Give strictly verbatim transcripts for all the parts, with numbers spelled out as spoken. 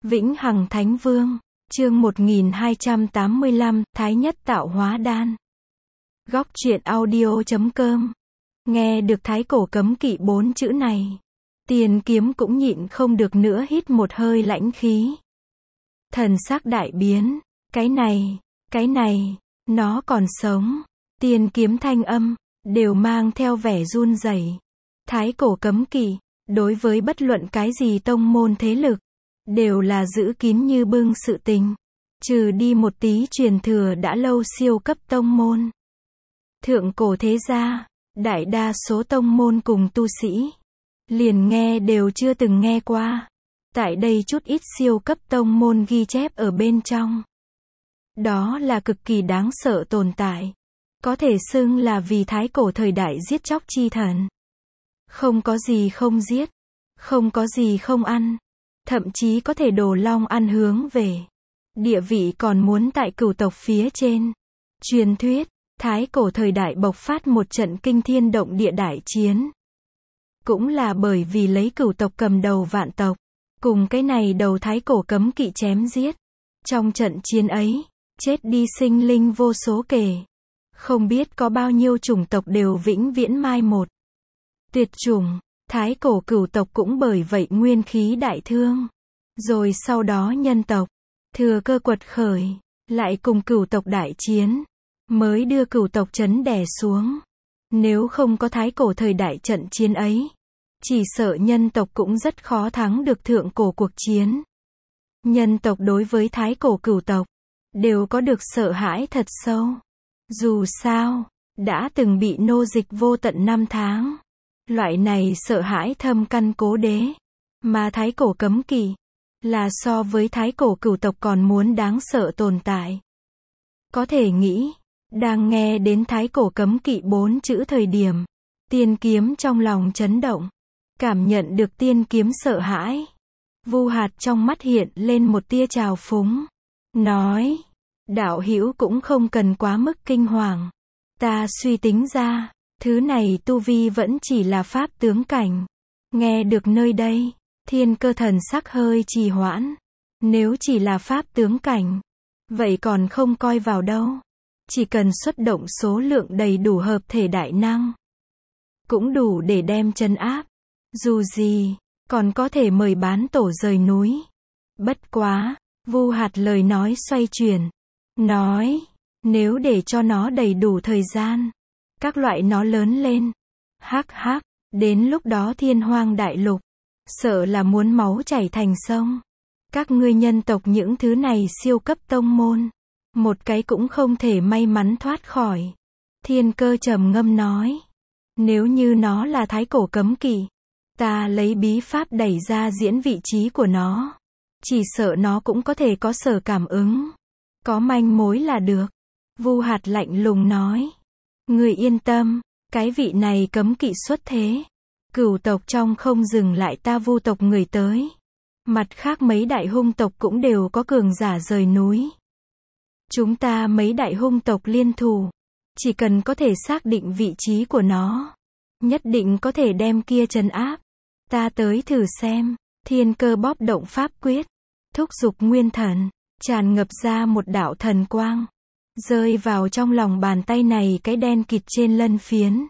Vĩnh Hằng Thánh Vương, chương một nghìn hai trăm tám mươi lăm, Thái Nhất Tạo Hóa Đan. Góc truyện audio chấm com. Nghe được thái cổ cấm kỵ bốn chữ này, Tiền Kiếm cũng nhịn không được nữa hít một hơi lãnh khí. Thần sắc đại biến, cái này, cái này, nó còn sống. Tiền Kiếm thanh âm, đều mang theo vẻ run rẩy. Thái cổ cấm kỵ, đối với bất luận cái gì tông môn thế lực, đều là giữ kín như bưng sự tình. Trừ đi một tí truyền thừa đã lâu siêu cấp tông môn. Thượng cổ thế gia, đại đa số tông môn cùng tu sĩ, liền nghe đều chưa từng nghe qua. Tại đây chút ít siêu cấp tông môn ghi chép ở bên trong. Đó là cực kỳ đáng sợ tồn tại. Có thể xưng là vì thái cổ thời đại giết chóc chi thần. Không có gì không giết, không có gì không ăn, thậm chí có thể đồ long ăn hướng về. Địa vị còn muốn tại cửu tộc phía trên. Truyền thuyết, thái cổ thời đại bộc phát một trận kinh thiên động địa đại chiến. Cũng là bởi vì lấy cửu tộc cầm đầu vạn tộc, cùng cái này đầu thái cổ cấm kỵ chém giết. Trong trận chiến ấy, chết đi sinh linh vô số kể. Không biết có bao nhiêu chủng tộc đều vĩnh viễn mai một. Tuyệt chủng, thái cổ cửu tộc cũng bởi vậy nguyên khí đại thương. Rồi sau đó nhân tộc, thừa cơ quật khởi, lại cùng cửu tộc đại chiến, mới đưa cửu tộc chấn đè xuống. Nếu không có thái cổ thời đại trận chiến ấy, chỉ sợ nhân tộc cũng rất khó thắng được thượng cổ cuộc chiến. Nhân tộc đối với thái cổ cửu tộc, đều có được sợ hãi thật sâu. Dù sao, đã từng bị nô dịch vô tận năm tháng. Loại này sợ hãi thâm căn cố đế. Mà thái cổ cấm kỵ, là so với thái cổ cửu tộc còn muốn đáng sợ tồn tại. Có thể nghĩ, đang nghe đến thái cổ cấm kỵ bốn chữ thời điểm, Tiên Kiếm trong lòng chấn động, cảm nhận được Tiên Kiếm sợ hãi. Vu Hạt trong mắt hiện lên một tia trào phúng, nói, đạo hữu cũng không cần quá mức kinh hoàng. Ta suy tính ra, thứ này tu vi vẫn chỉ là pháp tướng cảnh. Nghe được nơi đây, Thiên Cơ thần sắc hơi trì hoãn. Nếu chỉ là pháp tướng cảnh, vậy còn không coi vào đâu. Chỉ cần xuất động số lượng đầy đủ hợp thể đại năng, cũng đủ để đem trấn áp. Dù gì, còn có thể mời bán tổ rời núi. Bất quá, Vu Hạt lời nói xoay chuyển, nói, nếu để cho nó đầy đủ thời gian, các loại nó lớn lên, hắc hắc, đến lúc đó thiên hoang đại lục, sợ là muốn máu chảy thành sông. Các ngươi nhân tộc những thứ này siêu cấp tông môn, một cái cũng không thể may mắn thoát khỏi. Thiên Cơ trầm ngâm nói, nếu như nó là thái cổ cấm kỵ, ta lấy bí pháp đẩy ra diễn vị trí của nó, chỉ sợ nó cũng có thể có sở cảm ứng, có manh mối là được. Vu Hạt lạnh lùng nói, người yên tâm, cái vị này cấm kỵ xuất thế, cửu tộc trong không dừng lại ta Vu tộc người tới. Mặt khác mấy đại hung tộc cũng đều có cường giả rời núi. Chúng ta mấy đại hung tộc liên thủ, chỉ cần có thể xác định vị trí của nó, nhất định có thể đem kia trấn áp. Ta tới thử xem. Thiên Cơ bóp động pháp quyết, thúc giục nguyên thần, tràn ngập ra một đạo thần quang, rơi vào trong lòng bàn tay này cái đen kịt trên lân phiến.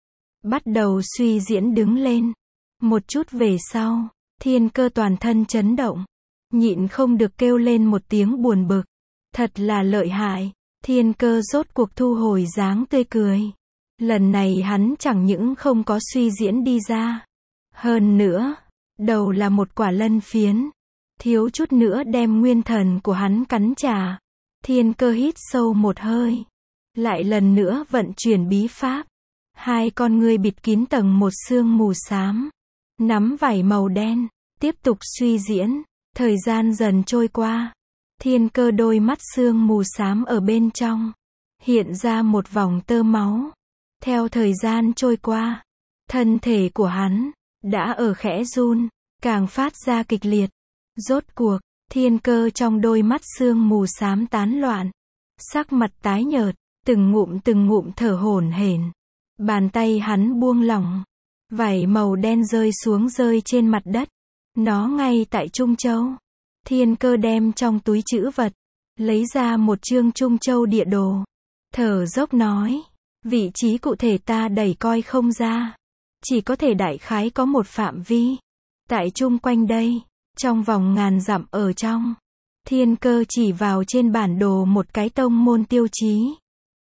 Bắt đầu suy diễn đứng lên. Một chút về sau, Thiên Cơ toàn thân chấn động, nhịn không được kêu lên một tiếng buồn bực. Thật là lợi hại. Thiên Cơ rốt cuộc thu hồi dáng tươi cười. Lần này hắn chẳng những không có suy diễn đi ra, hơn nữa, đầu là một quả lân phiến, thiếu chút nữa đem nguyên thần của hắn cắn trả. Thiên Cơ hít sâu một hơi, lại lần nữa vận chuyển bí pháp. Hai con ngươi bịt kín tầng một sương mù xám, nắm vảy màu đen, tiếp tục suy diễn. Thời gian dần trôi qua, Thiên Cơ đôi mắt sương mù xám ở bên trong, hiện ra một vòng tơ máu. Theo thời gian trôi qua, thân thể của hắn, đã ở khẽ run, càng phát ra kịch liệt. Rốt cuộc, Thiên Cơ trong đôi mắt sương mù xám tán loạn, sắc mặt tái nhợt, từng ngụm từng ngụm thở hổn hển. Bàn tay hắn buông lỏng, vảy màu đen rơi xuống rơi trên mặt đất. Nó ngay tại Trung Châu. Thiên Cơ đem trong túi trữ vật, lấy ra một chương Trung Châu địa đồ. Thở dốc nói, vị trí cụ thể ta đẩy coi không ra. Chỉ có thể đại khái có một phạm vi. Tại chung quanh đây, trong vòng ngàn dặm ở trong. Thiên Cơ chỉ vào trên bản đồ một cái tông môn tiêu chí.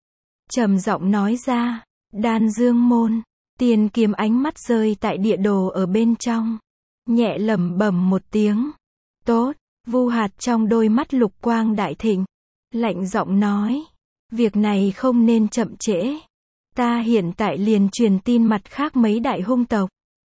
Trầm giọng nói ra, Đan Dương môn. Tiền Kiếm ánh mắt rơi tại địa đồ ở bên trong. Nhẹ lẩm bẩm một tiếng. Tốt, Vu Hạt trong đôi mắt lục quang đại thịnh. Lạnh giọng nói, việc này không nên chậm trễ. Ta hiện tại liền truyền tin mặt khác mấy đại hung tộc.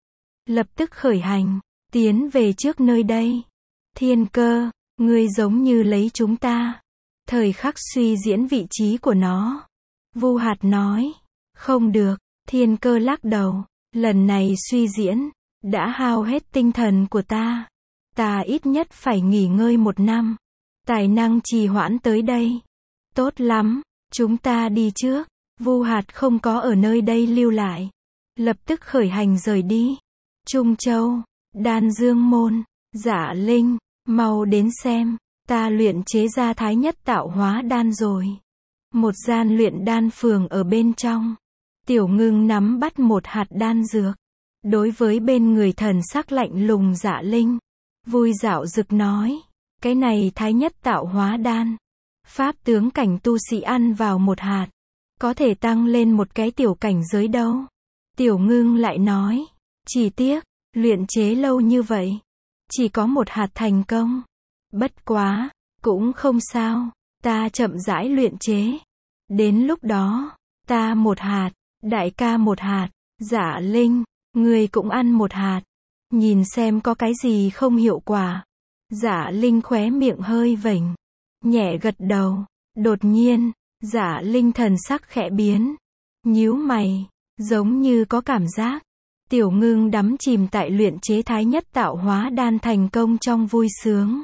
Lập tức khởi hành, tiến về trước nơi đây. Thiên Cơ, ngươi giống như lấy chúng ta. Thời khắc suy diễn vị trí của nó. Vu Hạt nói, không được. Thiên Cơ lắc đầu, lần này suy diễn, đã hao hết tinh thần của ta. Ta ít nhất phải nghỉ ngơi một năm. Tài năng trì hoãn tới đây. Tốt lắm, chúng ta đi trước. Vu Hạt không có ở nơi đây lưu lại. Lập tức khởi hành rời đi. Trung Châu, Đan Dương môn, Dạ Linh, mau đến xem. Ta luyện chế ra thái nhất tạo hóa đan rồi. Một gian luyện đan phường ở bên trong. Tiểu Ngưng nắm bắt một hạt đan dược. Đối với bên người thần sắc lạnh lùng Dạ Linh, vui dạo dực nói, cái này thái nhất tạo hóa đan. Pháp tướng cảnh tu sĩ ăn vào một hạt, có thể tăng lên một cái tiểu cảnh giới đâu. Tiểu Ngưng lại nói, chỉ tiếc, luyện chế lâu như vậy, chỉ có một hạt thành công. Bất quá, cũng không sao, ta chậm rãi luyện chế. Đến lúc đó, ta một hạt, đại ca một hạt, Dạ Linh, ngươi cũng ăn một hạt. Nhìn xem có cái gì không hiệu quả. Dạ Linh khóe miệng hơi vểnh, nhẹ gật đầu. Đột nhiên, Dạ Linh thần sắc khẽ biến, nhíu mày, giống như có cảm giác. Tiểu Ngưng đắm chìm tại luyện chế thái nhất tạo hóa đan thành công trong vui sướng.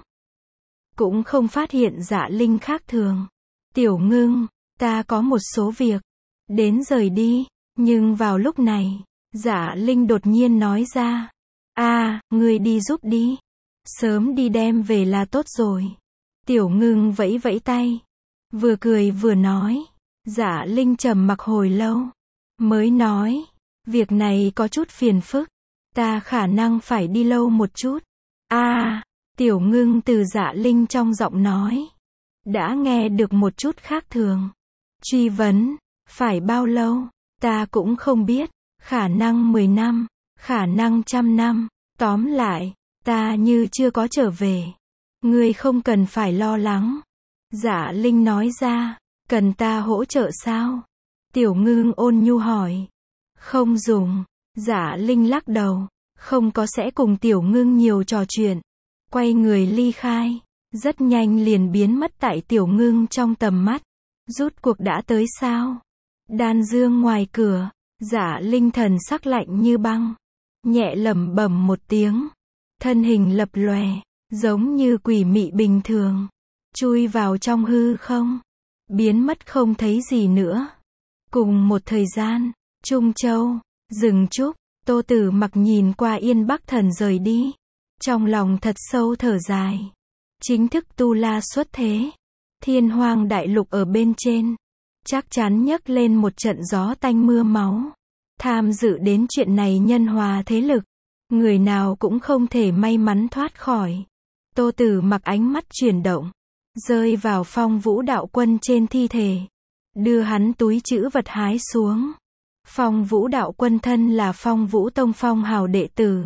Cũng không phát hiện Dạ Linh khác thường. Tiểu Ngưng, ta có một số việc, đến rời đi. Nhưng vào lúc này, Dạ Linh đột nhiên nói ra, a à, ngươi đi giúp đi. Sớm đi đem về là tốt rồi. Tiểu Ngưng vẫy vẫy tay, vừa cười vừa nói. Dạ Linh trầm mặc hồi lâu, mới nói, việc này có chút phiền phức. Ta khả năng phải đi lâu một chút. a à, Tiểu Ngưng từ Dạ Linh trong giọng nói, đã nghe được một chút khác thường. Truy vấn, phải bao lâu? Ta cũng không biết, khả năng mười năm, khả năng trăm năm, tóm lại, ta như chưa có trở về. Ngươi không cần phải lo lắng. Dạ Linh nói ra, cần ta hỗ trợ sao? Tiểu Ngưng ôn nhu hỏi. Không dùng. Dạ Linh lắc đầu, không có sẽ cùng Tiểu Ngưng nhiều trò chuyện. Quay người ly khai, rất nhanh liền biến mất tại Tiểu Ngưng trong tầm mắt. Rút cuộc đã tới sao? Đan Dương ngoài cửa, Dạ Linh thần sắc lạnh như băng, nhẹ lẩm bẩm một tiếng, thân hình lập lòe, giống như quỷ mị bình thường, chui vào trong hư không, biến mất không thấy gì nữa. Cùng một thời gian, Trung Châu, rừng trúc, Tô Tử Mặc nhìn qua Yên Bắc Thần rời đi, trong lòng thật sâu thở dài. Chính thức tu la xuất thế, Thiên Hoang đại lục ở bên trên, chắc chắn nhấc lên một trận gió tanh mưa máu. Tham dự đến chuyện này nhân hòa thế lực, người nào cũng không thể may mắn thoát khỏi. Tô Tử Mặc ánh mắt chuyển động, rơi vào Phong Vũ đạo quân trên thi thể, đưa hắn túi trữ vật hái xuống. Phong Vũ đạo quân thân là Phong Vũ tông phong hào đệ tử,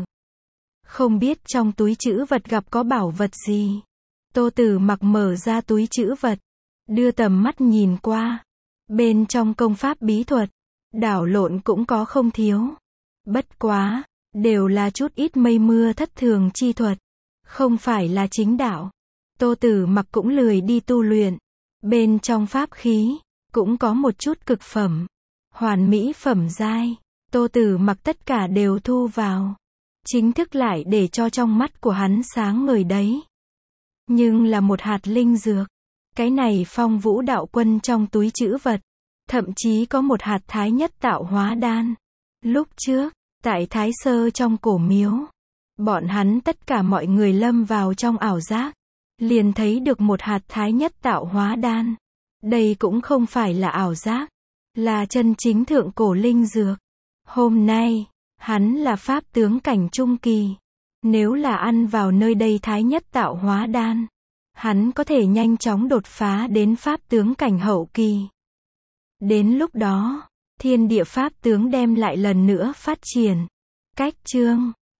không biết trong túi trữ vật gặp có bảo vật gì. Tô Tử Mặc mở ra túi trữ vật, đưa tầm mắt nhìn qua, bên trong công pháp bí thuật, đảo lộn cũng có không thiếu. Bất quá, đều là chút ít mây mưa thất thường chi thuật, không phải là chính đạo. Tô Tử Mặc cũng lười đi tu luyện. Bên trong pháp khí, cũng có một chút cực phẩm, hoàn mỹ phẩm giai. Tô Tử Mặc tất cả đều thu vào, chính thức lại để cho trong mắt của hắn sáng ngời đấy. Nhưng là một hạt linh dược, cái này Phong Vũ đạo quân trong túi trữ vật, thậm chí có một hạt thái nhất tạo hóa đan. Lúc trước, tại Thái Sơ trong cổ miếu, bọn hắn tất cả mọi người lâm vào trong ảo giác, liền thấy được một hạt thái nhất tạo hóa đan. Đây cũng không phải là ảo giác, là chân chính thượng cổ linh dược. Hôm nay, hắn là pháp tướng cảnh trung kỳ. Nếu là ăn vào nơi đây thái nhất tạo hóa đan, hắn có thể nhanh chóng đột phá đến pháp tướng cảnh hậu kỳ. Đến lúc đó, thiên địa pháp tướng đem lại lần nữa phát triển. Cách chương